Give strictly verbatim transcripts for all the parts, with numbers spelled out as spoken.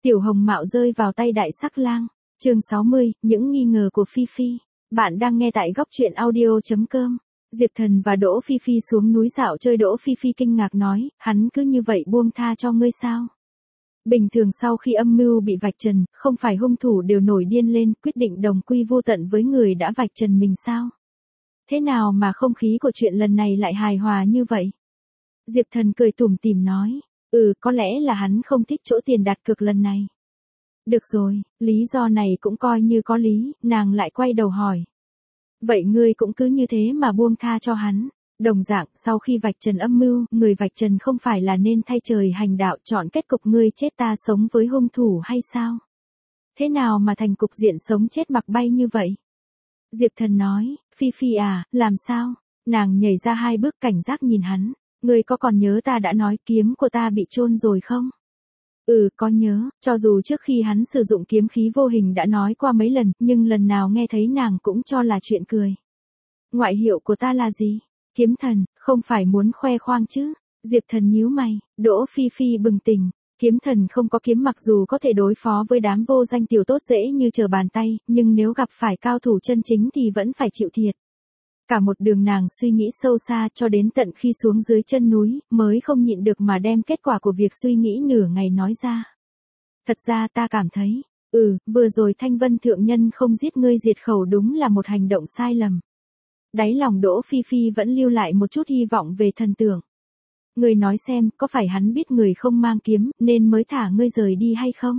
Tiểu Hồng Mạo rơi vào tay Đại Sắc Lang. Chương sáu mươi, những nghi ngờ của Phi Phi. Bạn đang nghe tại góc truyện audio chấm com. Diệp Thần và Đỗ Phi Phi xuống núi dạo chơi. Đỗ Phi Phi kinh ngạc nói, hắn cứ như vậy buông tha cho ngươi sao? Bình thường sau khi âm mưu bị vạch trần, không phải hung thủ đều nổi điên lên, quyết định đồng quy vô tận với người đã vạch trần mình sao? Thế nào mà không khí của chuyện lần này lại hài hòa như vậy? Diệp Thần cười tủm tỉm nói, ừ, có lẽ là hắn không thích chỗ tiền đặt cược lần này. Được rồi, lý do này cũng coi như có lý. Nàng lại quay đầu hỏi. Vậy ngươi cũng cứ như thế mà buông tha cho hắn. Đồng dạng, sau khi vạch trần âm mưu, người vạch trần không phải là nên thay trời hành đạo chọn kết cục ngươi chết ta sống với hung thủ hay sao? Thế nào mà thành cục diện sống chết mặc bay như vậy? Diệp Thần nói, Phi Phi à, làm sao? Nàng nhảy ra hai bước cảnh giác nhìn hắn. Ngươi có còn nhớ ta đã nói kiếm của ta bị chôn rồi không? Ừ, có nhớ, cho dù trước khi hắn sử dụng kiếm khí vô hình đã nói qua mấy lần, nhưng lần nào nghe thấy nàng cũng cho là chuyện cười. Ngoại hiệu của ta là gì? Kiếm thần, không phải muốn khoe khoang chứ? Diệp Thần nhíu mày. Đỗ Phi Phi bừng tỉnh. Kiếm thần không có kiếm mặc dù có thể đối phó với đám vô danh tiểu tốt dễ như trở bàn tay, nhưng nếu gặp phải cao thủ chân chính thì vẫn phải chịu thiệt. Cả một đường nàng suy nghĩ sâu xa cho đến tận khi xuống dưới chân núi, mới không nhịn được mà đem kết quả của việc suy nghĩ nửa ngày nói ra. Thật ra ta cảm thấy, ừ, vừa rồi Thanh Vân Thượng Nhân không giết ngươi diệt khẩu đúng là một hành động sai lầm. Đáy lòng Đỗ Phi Phi vẫn lưu lại một chút hy vọng về thần tượng. Ngươi nói xem, có phải hắn biết người không mang kiếm, nên mới thả ngươi rời đi hay không?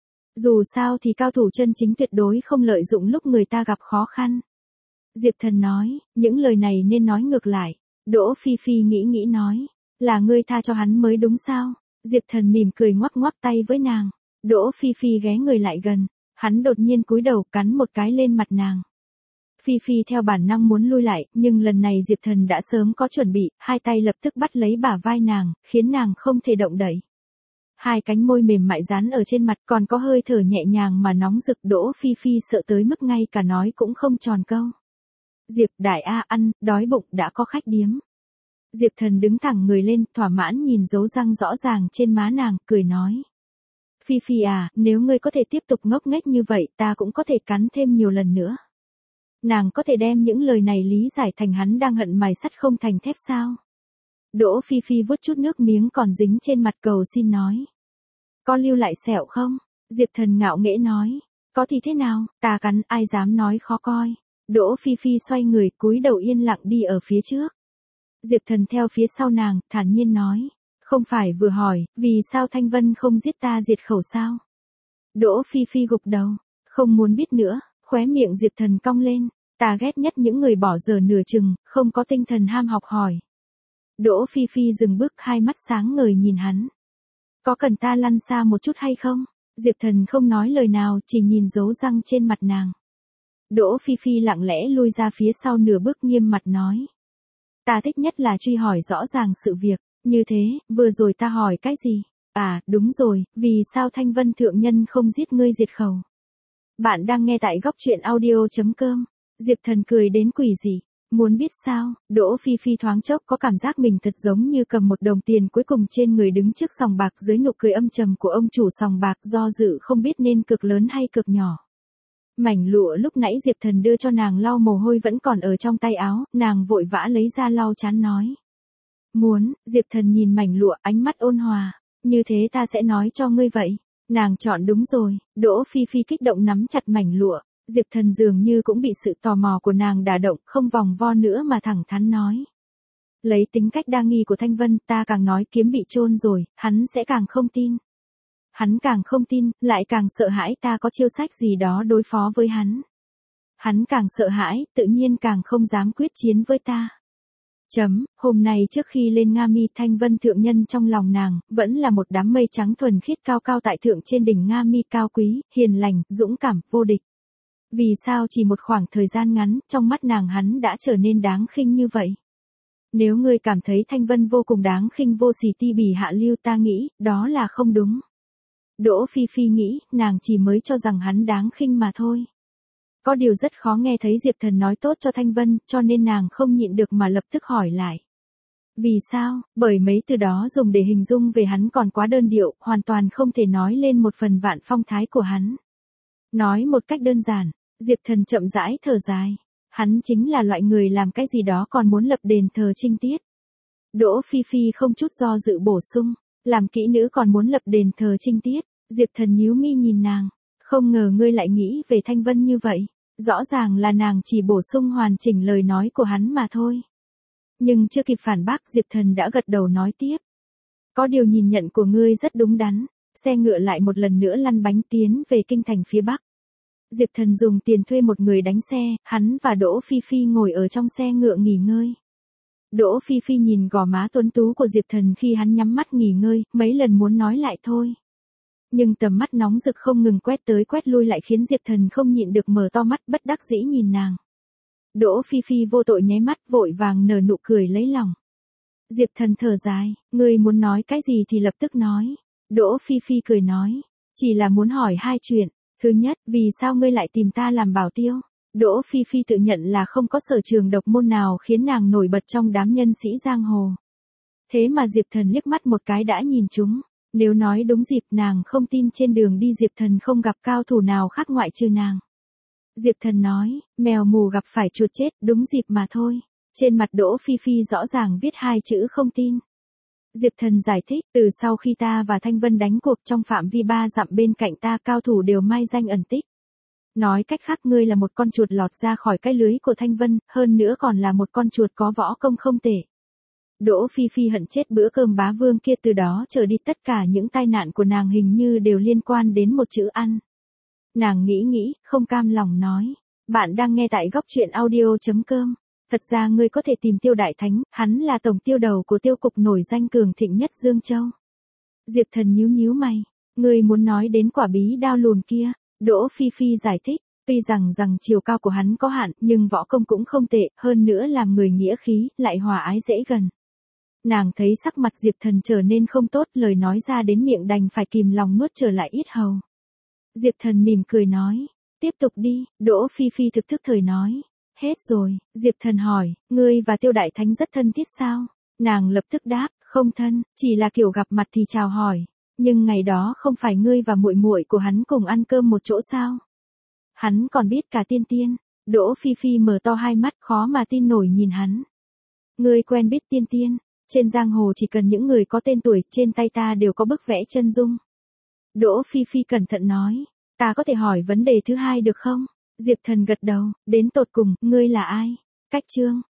Dù sao thì cao thủ chân chính tuyệt đối không lợi dụng lúc người ta gặp khó khăn. Diệp Thần nói, những lời này nên nói ngược lại. Đỗ Phi Phi nghĩ nghĩ nói, là ngươi tha cho hắn mới đúng sao? Diệp Thần mỉm cười ngoắc ngoắc tay với nàng. Đỗ Phi Phi ghé người lại gần, hắn đột nhiên cúi đầu cắn một cái lên mặt nàng. Phi Phi theo bản năng muốn lui lại, nhưng lần này Diệp Thần đã sớm có chuẩn bị, hai tay lập tức bắt lấy bả vai nàng, khiến nàng không thể động đậy. Hai cánh môi mềm mại dán ở trên mặt còn có hơi thở nhẹ nhàng mà nóng rực. Đỗ Phi Phi sợ tới mức ngay cả nói cũng không tròn câu. Diệp đại a ăn, đói bụng đã có khách điếm. Diệp Thần đứng thẳng người lên, thỏa mãn nhìn dấu răng rõ ràng trên má nàng, cười nói. Phi Phi à, nếu ngươi có thể tiếp tục ngốc nghếch như vậy ta cũng có thể cắn thêm nhiều lần nữa. Nàng có thể đem những lời này lý giải thành hắn đang hận mài sắt không thành thép sao? Đỗ Phi Phi vuốt chút nước miếng còn dính trên mặt cầu xin nói. Có lưu lại sẹo không? Diệp Thần ngạo nghễ nói. Có thì thế nào, ta cắn ai dám nói khó coi. Đỗ Phi Phi xoay người cúi đầu yên lặng đi ở phía trước. Diệp Thần theo phía sau nàng, thản nhiên nói. Không phải vừa hỏi, vì sao Thanh Vân không giết ta diệt khẩu sao? Đỗ Phi Phi gục đầu, không muốn biết nữa, khóe miệng Diệp Thần cong lên. Ta ghét nhất những người bỏ giờ nửa chừng, không có tinh thần ham học hỏi. Đỗ Phi Phi dừng bước, hai mắt sáng ngời nhìn hắn. Có cần ta lăn xa một chút hay không? Diệp Thần không nói lời nào, chỉ nhìn dấu răng trên mặt nàng. Đỗ Phi Phi lặng lẽ lui ra phía sau nửa bước nghiêm mặt nói. Ta thích nhất là truy hỏi rõ ràng sự việc, như thế, vừa rồi ta hỏi cái gì? À, đúng rồi, vì sao Thanh Vân Thượng Nhân không giết ngươi diệt khẩu? Bạn đang nghe tại góc truyện audio chấm com. Diệp Thần cười đến quỷ dị. Muốn biết sao? Đỗ Phi Phi thoáng chốc có cảm giác mình thật giống như cầm một đồng tiền cuối cùng trên người đứng trước sòng bạc dưới nụ cười âm trầm của ông chủ sòng bạc, do dự không biết nên cực lớn hay cực nhỏ. Mảnh lụa lúc nãy Diệp Thần đưa cho nàng lau mồ hôi vẫn còn ở trong tay áo, nàng vội vã lấy ra lau chán nói. Muốn, Diệp Thần nhìn mảnh lụa, ánh mắt ôn hòa. Như thế ta sẽ nói cho ngươi vậy. Nàng chọn đúng rồi. Đỗ Phi Phi kích động nắm chặt mảnh lụa. Diệp Thần dường như cũng bị sự tò mò của nàng đả động, không vòng vo nữa mà thẳng thắn nói. Lấy tính cách đa nghi của Thanh Vân, ta càng nói kiếm bị chôn rồi, hắn sẽ càng không tin. Hắn càng không tin, lại càng sợ hãi ta có chiêu sách gì đó đối phó với hắn. Hắn càng sợ hãi, tự nhiên càng không dám quyết chiến với ta. Chấm, hôm nay trước khi lên Nga Mi, Thanh Vân Thượng Nhân trong lòng nàng, vẫn là một đám mây trắng thuần khiết cao cao tại thượng trên đỉnh Nga Mi, cao quý, hiền lành, dũng cảm, vô địch. Vì sao chỉ một khoảng thời gian ngắn, trong mắt nàng hắn đã trở nên đáng khinh như vậy? Nếu ngươi cảm thấy Thanh Vân vô cùng đáng khinh vô sỉ ti bỉ hạ lưu, ta nghĩ, đó là không đúng. Đỗ Phi Phi nghĩ, nàng chỉ mới cho rằng hắn đáng khinh mà thôi. Có điều rất khó nghe thấy Diệp Thần nói tốt cho Thanh Vân, cho nên nàng không nhịn được mà lập tức hỏi lại. Vì sao? Bởi mấy từ đó dùng để hình dung về hắn còn quá đơn điệu, hoàn toàn không thể nói lên một phần vạn phong thái của hắn. Nói một cách đơn giản, Diệp Thần chậm rãi thở dài. Hắn chính là loại người làm cái gì đó còn muốn lập đền thờ trinh tiết. Đỗ Phi Phi không chút do dự bổ sung, làm kỹ nữ còn muốn lập đền thờ trinh tiết. Diệp Thần nhíu mi nhìn nàng, không ngờ ngươi lại nghĩ về Thanh Vân như vậy. Rõ ràng là nàng chỉ bổ sung hoàn chỉnh lời nói của hắn mà thôi. Nhưng chưa kịp phản bác, Diệp Thần đã gật đầu nói tiếp. Có điều nhìn nhận của ngươi rất đúng đắn. Xe ngựa lại một lần nữa lăn bánh tiến về kinh thành phía Bắc. Diệp Thần dùng tiền thuê một người đánh xe, hắn và Đỗ Phi Phi ngồi ở trong xe ngựa nghỉ ngơi. Đỗ Phi Phi nhìn gò má tuấn tú của Diệp Thần khi hắn nhắm mắt nghỉ ngơi, mấy lần muốn nói lại thôi. Nhưng tầm mắt nóng rực không ngừng quét tới quét lui lại khiến Diệp Thần không nhịn được mở to mắt bất đắc dĩ nhìn nàng. Đỗ Phi Phi vô tội nháy mắt vội vàng nở nụ cười lấy lòng. Diệp Thần thở dài, ngươi muốn nói cái gì thì lập tức nói. Đỗ Phi Phi cười nói, chỉ là muốn hỏi hai chuyện. Thứ nhất, vì sao ngươi lại tìm ta làm bảo tiêu? Đỗ Phi Phi tự nhận là không có sở trường độc môn nào khiến nàng nổi bật trong đám nhân sĩ giang hồ. Thế mà Diệp Thần liếc mắt một cái đã nhìn chúng. Nếu nói đúng dịp nàng không tin trên đường đi Diệp Thần không gặp cao thủ nào khác ngoại trừ nàng. Diệp Thần nói, mèo mù gặp phải chuột chết, đúng dịp mà thôi. Trên mặt Đỗ Phi Phi rõ ràng viết hai chữ không tin. Diệp Thần giải thích, từ sau khi ta và Thanh Vân đánh cuộc trong phạm vi ba dặm bên cạnh ta cao thủ đều mai danh ẩn tích. Nói cách khác ngươi là một con chuột lọt ra khỏi cái lưới của Thanh Vân, hơn nữa còn là một con chuột có võ công không tệ. Đỗ Phi Phi hận chết bữa cơm bá vương kia, từ đó trở đi tất cả những tai nạn của nàng hình như đều liên quan đến một chữ ăn. Nàng nghĩ nghĩ, không cam lòng nói, bạn đang nghe tại góc truyện audio chấm com. Thật ra ngươi có thể tìm Tiêu Đại Thánh, hắn là tổng tiêu đầu của tiêu cục nổi danh cường thịnh nhất Dương Châu. Diệp Thần nhíu nhíu mày, ngươi muốn nói đến quả bí đao lùn kia. Đỗ Phi Phi giải thích, tuy rằng rằng chiều cao của hắn có hạn, nhưng võ công cũng không tệ, hơn nữa làm người nghĩa khí, lại hòa ái dễ gần. Nàng thấy sắc mặt Diệp Thần trở nên không tốt, lời nói ra đến miệng đành phải kìm lòng nuốt trở lại yết hầu. Diệp Thần mỉm cười nói, tiếp tục đi. Đỗ Phi Phi thực thức thời nói, hết rồi. Diệp Thần hỏi, ngươi và Tiêu Đại Thánh rất thân thiết sao? Nàng lập tức đáp, không thân, chỉ là kiểu gặp mặt thì chào hỏi. Nhưng ngày đó không phải ngươi và muội muội của hắn cùng ăn cơm một chỗ sao? Hắn còn biết cả Tiên Tiên. Đỗ Phi Phi mở to hai mắt khó mà tin nổi nhìn hắn. Ngươi quen biết Tiên Tiên? Trên giang hồ chỉ cần những người có tên tuổi, trên tay ta đều có bức vẽ chân dung. Đỗ Phi Phi cẩn thận nói, ta có thể hỏi vấn đề thứ hai được không? Diệp Thần gật đầu, đến tột cùng, ngươi là ai? Cách chương.